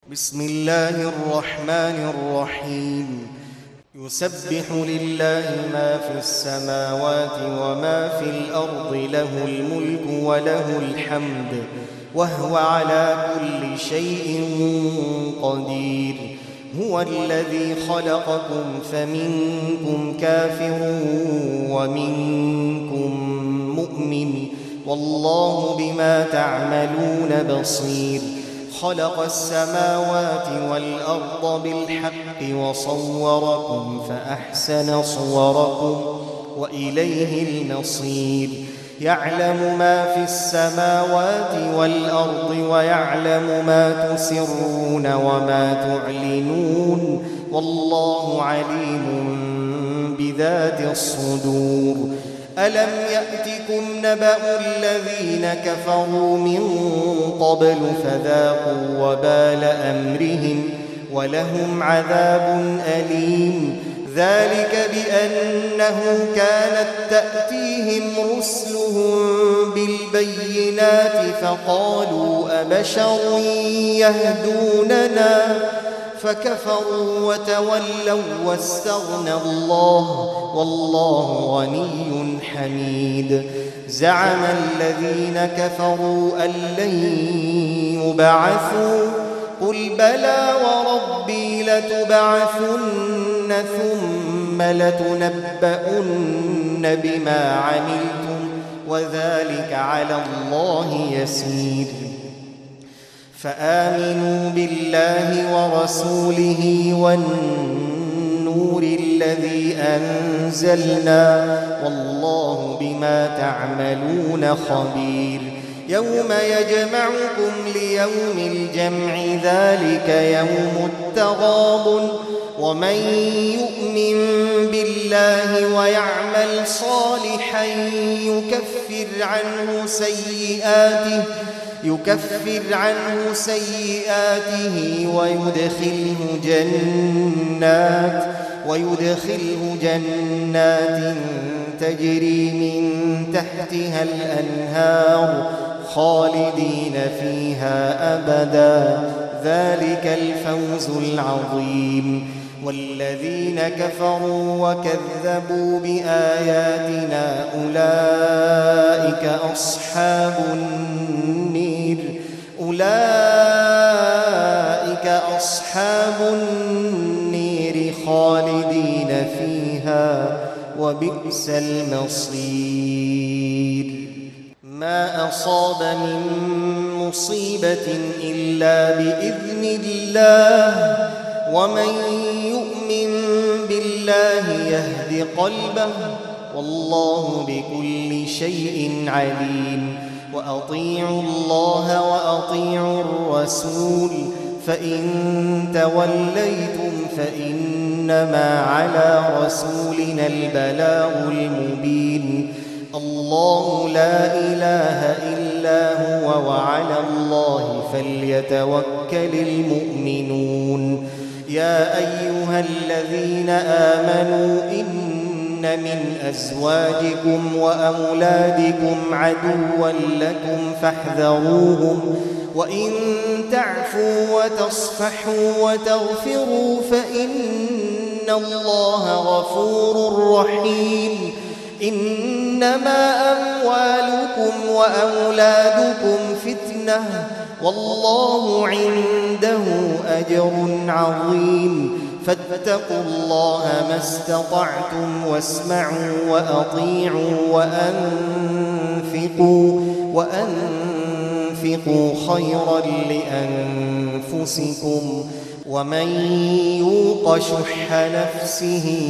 بسم الله الرحمن الرحيم. يسبح لله ما في السماوات وما في الأرض، له الملك وله الحمد وهو على كل شيء قدير. هو الذي خلقكم فمنكم كافر ومنكم مؤمن، والله بما تعملون بصير. خلق السماوات والأرض بالحق وصوركم فأحسن صوركم وإليه المصير. يعلم ما في السماوات والأرض ويعلم ما تسرون وما تعلنون، والله عليم بذات الصدور. ألم يأتكم نبأ الذين كفروا من قبل فذاقوا وبال أمرهم ولهم عذاب أليم. ذلك بأنه كانت تأتيهم رسلهم بالبينات فقالوا أبشر يهدوننا فكفروا وتولوا واستغنى الله والله غني حميد. زعم الذين كفروا أن لن يبعثوا قل بلى وربي لتبعثن ثم لتنبؤن بما عملتم وذلك على الله يسير. فآمنوا بالله ورسوله والنور الذي أنزلنا والله بما تعملون خبير. يوم يجمعكم ليوم الجمع ذلك يوم التغابن، ومن يؤمن بالله ويعمل صالحا يكفر عنه سيئاته ويدخله جنات تجري من تحتها الأنهار خالدين فيها أبدا، ذلك الفوز العظيم. والذين كفروا وكذبوا بآياتنا أولئك أصحاب النير خالدين فيها وبئس المصير. ما أصاب من مصيبة إلا بإذن الله، ومن يؤمن بالله يهد قلبه والله بكل شيء عليم. وأطيعوا الله وأطيعوا الرسول، فإن توليتم فإنما على رسولنا البلاغ المبين. الله لا إله إلا هو وعلى الله فليتوكل المؤمنون. يا أيها الذين آمنوا إن من أزواجكم وأولادكم عدوا لكم فاحذروهم، وإن تعفوا وتصفحوا وتغفروا فإن الله غفور رحيم. إنما أموالكم وأولادكم فتنة والله عنده أجر عظيم. فاتقوا الله ما استطعتم واسمعوا وأطيعوا وأنفقوا خيرا لأنفسكم، ومن يوق شح نفسه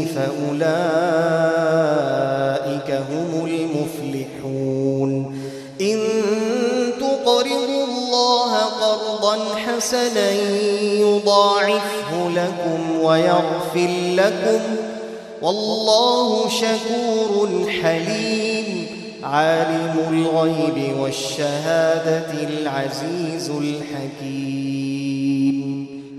فأولئك هم المفلحون. إن تقرضوا الله قرضا حسنا يضاعفه لكم ويغفر لكم والله شكور حليم. عالم الغيب والشهادة العزيز الحكيم.